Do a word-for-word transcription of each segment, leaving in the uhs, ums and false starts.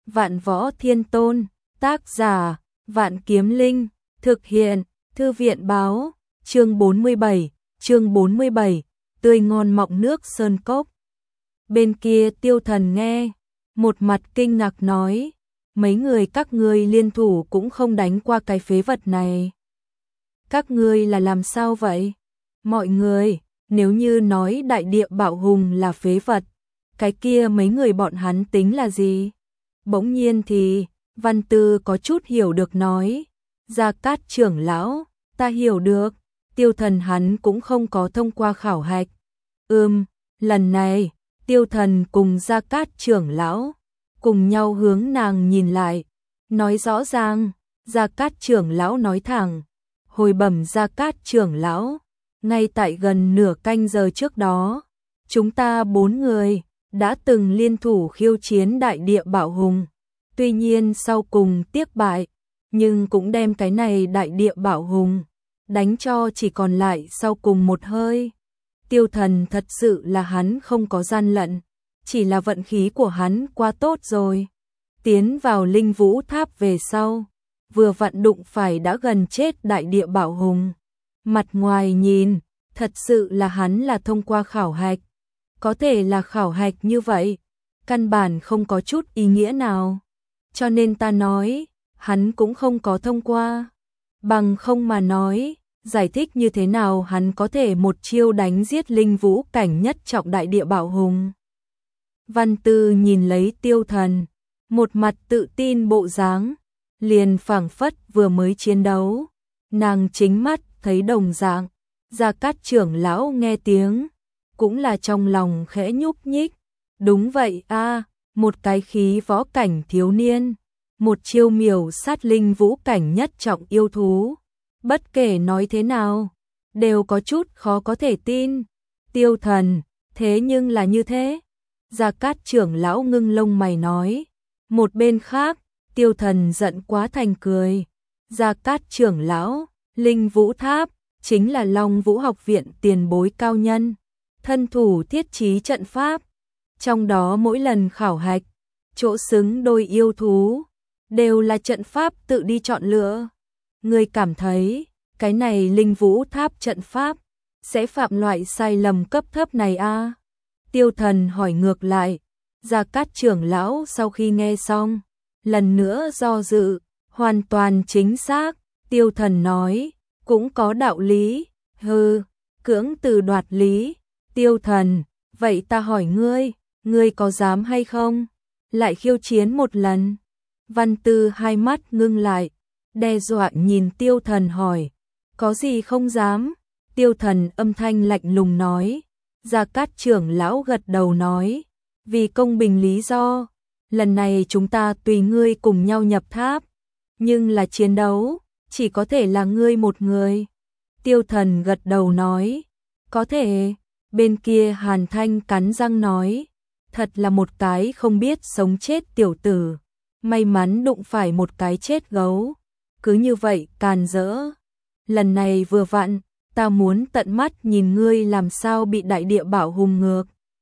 Vạn Võ Thiên Tôn, tác giả, Vạn Kiếm Linh, thực hiện, Thư viện báo, chương bốn mươi bảy, chương bốn mươi bảy, tươi ngon mọng nước sơn cốc. Bên kia Tiêu Thần nghe, một mặt kinh ngạc nói, mấy người các ngươi liên thủ cũng không đánh qua cái phế vật này. Các ngươi là làm sao vậy? Mọi người, nếu như nói đại địa bạo hùng là phế vật, cái kia mấy người bọn hắn tính là gì? Bỗng nhiên thì, Văn Tư có chút hiểu được nói, Gia Cát trưởng lão, ta hiểu được, Tiêu Thần hắn cũng không có thông qua khảo hạch. Ừm, lần này, Tiêu Thần cùng Gia Cát trưởng lão, cùng nhau hướng nàng nhìn lại, nói rõ ràng, Gia Cát trưởng lão nói thẳng, hồi bẩm Gia Cát trưởng lão, ngay tại gần nửa canh giờ trước đó, chúng ta bốn người đã từng liên thủ khiêu chiến đại địa bạo hùng, tuy nhiên sau cùng tiếc bại, nhưng cũng đem cái này đại địa bạo hùng đánh cho chỉ còn lại sau cùng một hơi. Tiêu Thần thật sự là hắn không có gian lận, chỉ là vận khí của hắn quá tốt rồi. Tiến vào Linh Vũ Tháp về sau, vừa vặn đụng phải đã gần chết đại địa bạo hùng. Mặt ngoài nhìn, thật sự là hắn là thông qua khảo hạch. Có thể là khảo hạch như vậy, căn bản không có chút ý nghĩa nào. Cho nên ta nói, hắn cũng không có thông qua. Bằng không mà nói, giải thích như thế nào hắn có thể một chiêu đánh giết linh vũ cảnh nhất trọng đại địa bạo hùng. Văn Tư nhìn lấy Tiêu Thần, một mặt tự tin bộ dáng, liền phảng phất vừa mới chiến đấu. Nàng chính mắt thấy đồng dạng, Gia Cát trưởng lão nghe tiếng, cũng là trong lòng khẽ nhúc nhích. Đúng vậy a, à, một cái khí võ cảnh thiếu niên, một chiêu miểu sát linh vũ cảnh nhất trọng yêu thú. Bất kể nói thế nào, đều có chút khó có thể tin. Tiêu Thần, thế nhưng là như thế. Gia Cát trưởng lão ngưng lông mày nói. Một bên khác, Tiêu Thần giận quá thành cười. Gia Cát trưởng lão, Linh Vũ Tháp, chính là Long Vũ học viện tiền bối cao nhân, thân thủ thiết trí trận pháp. Trong đó mỗi lần khảo hạch, chỗ xứng đôi yêu thú, đều là trận pháp tự đi chọn lựa. Người cảm thấy, cái này Linh Vũ Tháp trận pháp, sẽ phạm loại sai lầm cấp thấp này a? À? Tiêu Thần hỏi ngược lại. Gia Cát trưởng lão sau khi nghe xong, lần nữa do dự, hoàn toàn chính xác. Tiêu Thần nói, cũng có đạo lý, hừ, cưỡng từ đoạt lý. Tiêu Thần, vậy ta hỏi ngươi, ngươi có dám hay không? Lại khiêu chiến một lần. Văn Tư hai mắt ngưng lại, đe dọa nhìn Tiêu Thần hỏi, có gì không dám? Tiêu Thần âm thanh lạnh lùng nói. Gia Cát trưởng lão gật đầu nói, vì công bình lý do, lần này chúng ta tùy ngươi cùng nhau nhập tháp, nhưng là chiến đấu, chỉ có thể là ngươi một người. Tiêu Thần gật đầu nói, có thể. Bên kia Hàn Thanh cắn răng nói, thật là một cái không biết sống chết tiểu tử, may mắn đụng phải một cái chết gấu, cứ như vậy càn rỡ. Lần này vừa vặn, ta muốn tận mắt nhìn ngươi làm sao bị đại địa bạo hùng ngược.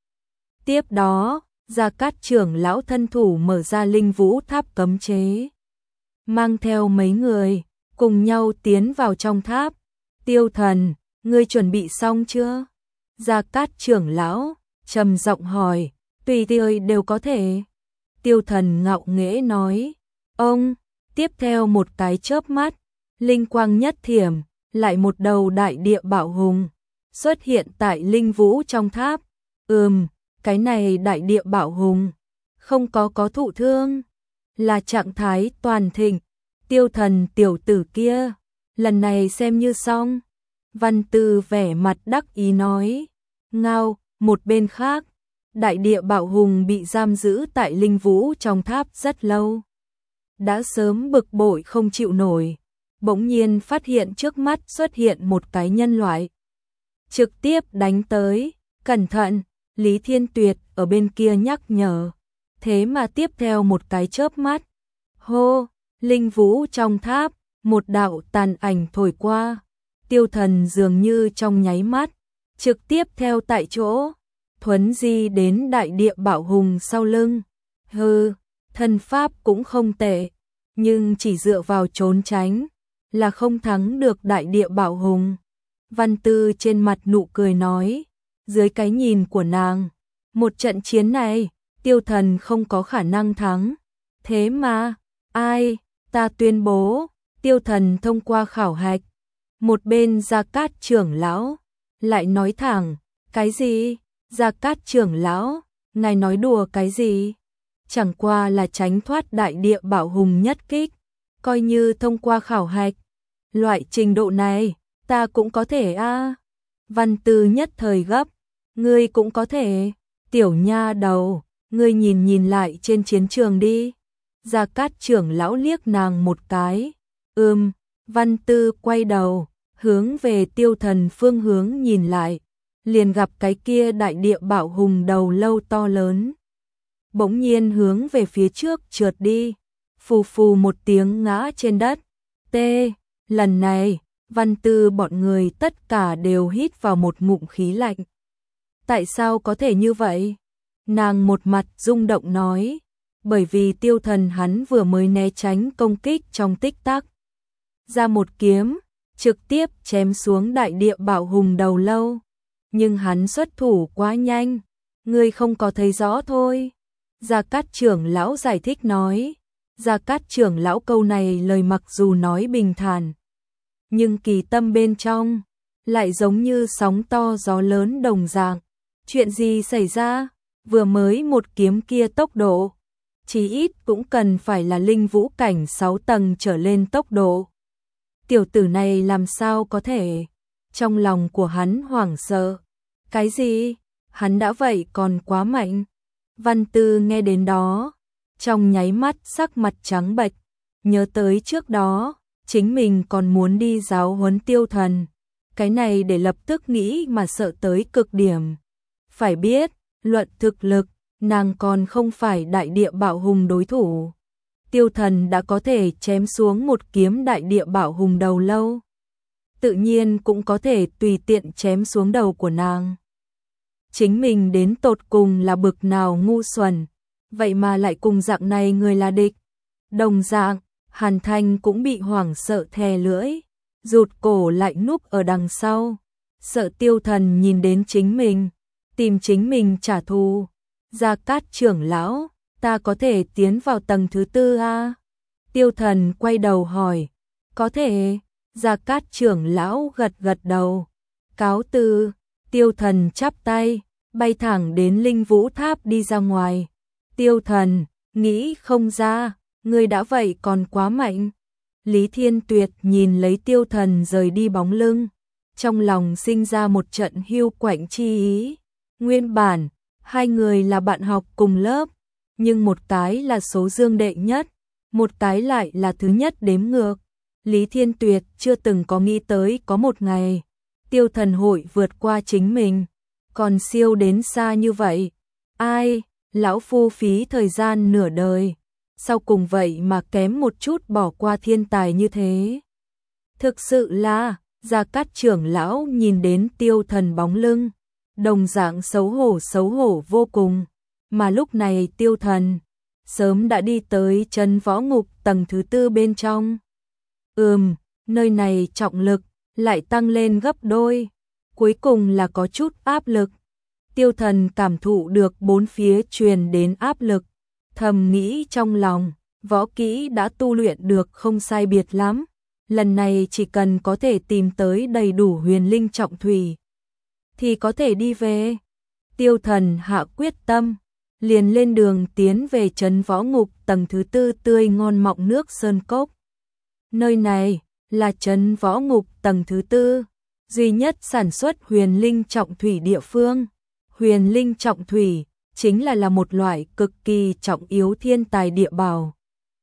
Tiếp đó, Gia Cát trưởng lão thân thủ mở ra Linh Vũ Tháp cấm chế, mang theo mấy người, cùng nhau tiến vào trong tháp. Tiêu Thần, ngươi chuẩn bị xong chưa? Gia Cát trưởng lão trầm giọng hỏi. Tùy tiện đều có thể. Tiêu Thần ngạo nghễ nói. Ông, tiếp theo một cái chớp mắt, linh quang nhất thiểm, lại một đầu đại địa bạo hùng xuất hiện tại Linh Vũ trong tháp. Ừm, cái này đại địa bạo hùng không có có thụ thương, là trạng thái toàn thịnh. Tiêu Thần tiểu tử kia, lần này xem như xong. Văn Tư vẻ mặt đắc ý nói. Ngao, một bên khác, đại địa bạo hùng bị giam giữ tại Linh Vũ trong tháp rất lâu, đã sớm bực bội không chịu nổi, bỗng nhiên phát hiện trước mắt xuất hiện một cái nhân loại, trực tiếp đánh tới. Cẩn thận, Lý Thiên Tuyệt ở bên kia nhắc nhở. Thế mà tiếp theo một cái chớp mắt, hô, Linh Vũ trong tháp, một đạo tàn ảnh thổi qua. Tiêu Thần dường như trong nháy mắt, trực tiếp theo tại chỗ, thuấn di đến đại địa bạo hùng sau lưng. Hừ, thân pháp cũng không tệ, nhưng chỉ dựa vào trốn tránh là không thắng được đại địa bảo hùng. Văn Tư trên mặt nụ cười nói, dưới cái nhìn của nàng, một trận chiến này, Tiêu Thần không có khả năng thắng. Thế mà, ai, ta tuyên bố, Tiêu Thần thông qua khảo hạch. Một bên Gia Cát trưởng lão lại nói thẳng, cái gì? Gia Cát trưởng lão, ngài nói đùa cái gì? Chẳng qua là tránh thoát đại địa bảo hùng nhất kích, coi như thông qua khảo hạch. Loại trình độ này, ta cũng có thể a. À. Văn Tư nhất thời gấp, ngươi cũng có thể. Tiểu nha đầu, ngươi nhìn nhìn lại trên chiến trường đi. Gia Cát trưởng lão liếc nàng một cái. Ừm, Văn Tư quay đầu, hướng về Tiêu Thần phương hướng nhìn lại, liền gặp cái kia đại địa bảo hùng đầu lâu to lớn. Bỗng nhiên hướng về phía trước trượt đi, phù phù một tiếng ngã trên đất. Tê, lần này, Văn Tư bọn người tất cả đều hít vào một ngụm khí lạnh. Tại sao có thể như vậy? Nàng một mặt rung động nói, bởi vì Tiêu Thần hắn vừa mới né tránh công kích trong tích tắc. Ra một kiếm, trực tiếp chém xuống đại địa bảo hùng đầu lâu. Nhưng hắn xuất thủ quá nhanh, ngươi không có thấy rõ thôi. Gia Cát trưởng lão giải thích nói. Gia Cát trưởng lão câu này lời mặc dù nói bình thản, nhưng kỳ tâm bên trong lại giống như sóng to gió lớn đồng dạng. Chuyện gì xảy ra? Vừa mới một kiếm kia tốc độ, chí ít cũng cần phải là linh vũ cảnh sáu tầng trở lên tốc độ. Tiểu tử này làm sao có thể? Trong lòng của hắn hoảng sợ. Cái gì? Hắn đã vậy còn quá mạnh. Văn Tư nghe đến đó, trong nháy mắt sắc mặt trắng bệch, nhớ tới trước đó, chính mình còn muốn đi giáo huấn Tiêu Thần. Cái này để lập tức nghĩ mà sợ tới cực điểm. Phải biết, luận thực lực, nàng còn không phải đại địa bảo hùng đối thủ. Tiêu Thần đã có thể chém xuống một kiếm đại địa bảo hùng đầu lâu, tự nhiên cũng có thể tùy tiện chém xuống đầu của nàng. Chính mình đến tột cùng là bực nào ngu xuẩn, vậy mà lại cùng dạng này người là địch. Đồng dạng, Hàn Thanh cũng bị hoảng sợ thè lưỡi, rụt cổ lại núp ở đằng sau, sợ Tiêu Thần nhìn đến chính mình, tìm chính mình trả thù. Gia Cát trưởng lão, ta có thể tiến vào tầng thứ tư a? Tiêu Thần quay đầu hỏi. Có thể. Gia Cát trưởng lão gật gật đầu. Cáo từ. Tiêu Thần chắp tay, bay thẳng đến Linh Vũ Tháp đi ra ngoài. Tiêu Thần, nghĩ không ra, ngươi đã vậy còn quá mạnh. Lý Thiên Tuyệt nhìn lấy Tiêu Thần rời đi bóng lưng, trong lòng sinh ra một trận hiu quạnh chi ý. Nguyên bản, hai người là bạn học cùng lớp, nhưng một cái là số dương đệ nhất, một cái lại là thứ nhất đếm ngược. Lý Thiên Tuyệt chưa từng có nghĩ tới có một ngày Tiêu Thần hội vượt qua chính mình, còn siêu đến xa như vậy. Ai, lão phu phí thời gian nửa đời, sau cùng vậy mà kém một chút bỏ qua thiên tài như thế. Thực sự là, Gia Cát trưởng lão nhìn đến Tiêu Thần bóng lưng, đồng dạng xấu hổ xấu hổ vô cùng, mà lúc này Tiêu Thần sớm đã đi tới chân võ ngục tầng thứ tư bên trong. Ừm, nơi này trọng lực lại tăng lên gấp đôi, cuối cùng là có chút áp lực. Tiêu Thần cảm thụ được bốn phía truyền đến áp lực, thầm nghĩ trong lòng, võ kỹ đã tu luyện được không sai biệt lắm, lần này chỉ cần có thể tìm tới đầy đủ huyền linh trọng thủy thì có thể đi về. Tiêu Thần hạ quyết tâm, liền lên đường tiến về trấn võ ngục tầng thứ tư tươi ngon mọng nước sơn cốc. Nơi này là trấn võ ngục tầng thứ tư, duy nhất sản xuất huyền linh trọng thủy địa phương. Huyền linh trọng thủy chính là là một loại cực kỳ trọng yếu thiên tài địa bảo.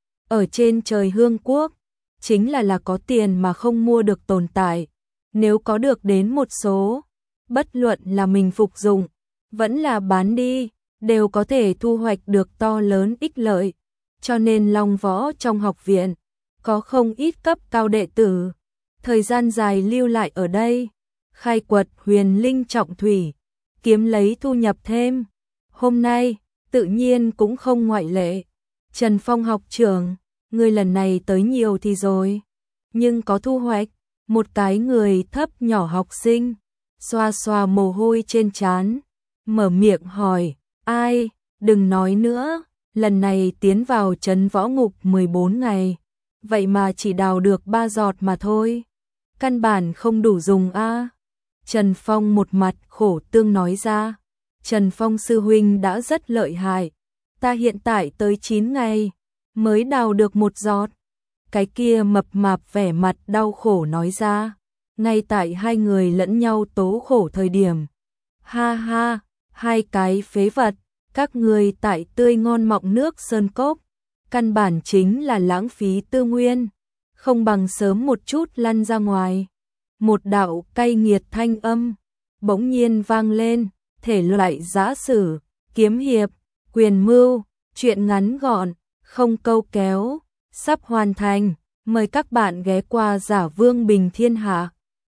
Ở trên trời Hương Quốc, chính là là có tiền mà không mua được tồn tại. Nếu có được đến một số, bất luận là mình phục dụng, vẫn là bán đi, đều có thể thu hoạch được to lớn ích lợi. Cho nên Long Võ trong học viện, có không ít cấp cao đệ tử, thời gian dài lưu lại ở đây, khai quật huyền linh trọng thủy, kiếm lấy thu nhập thêm. Hôm nay, tự nhiên cũng không ngoại lệ. Trần Phong học trưởng, người lần này tới nhiều thì rồi, nhưng có thu hoạch. Một cái người thấp nhỏ học sinh, xoa xoa mồ hôi trên trán, mở miệng hỏi, ai, đừng nói nữa, lần này tiến vào trấn võ ngục mười bốn ngày, vậy mà chỉ đào được ba giọt mà thôi, căn bản không đủ dùng a. Trần Phong một mặt khổ tương nói ra, Trần Phong sư huynh đã rất lợi hại, ta hiện tại tới chín ngày, mới đào được một giọt. Cái kia mập mạp vẻ mặt đau khổ nói ra, ngay tại hai người lẫn nhau tố khổ thời điểm. Ha ha, hai cái phế vật, các người tại tươi ngon mọng nước sơn cốc, căn bản chính là lãng phí tư nguyên, không bằng sớm một chút lăn ra ngoài. Một đạo cay nghiệt thanh âm bỗng nhiên vang lên, thể loại giã sử, kiếm hiệp, quyền mưu, truyện ngắn gọn, không câu kéo, sắp hoàn thành, mời các bạn ghé qua Giả Vương Bình Thiên Hạ.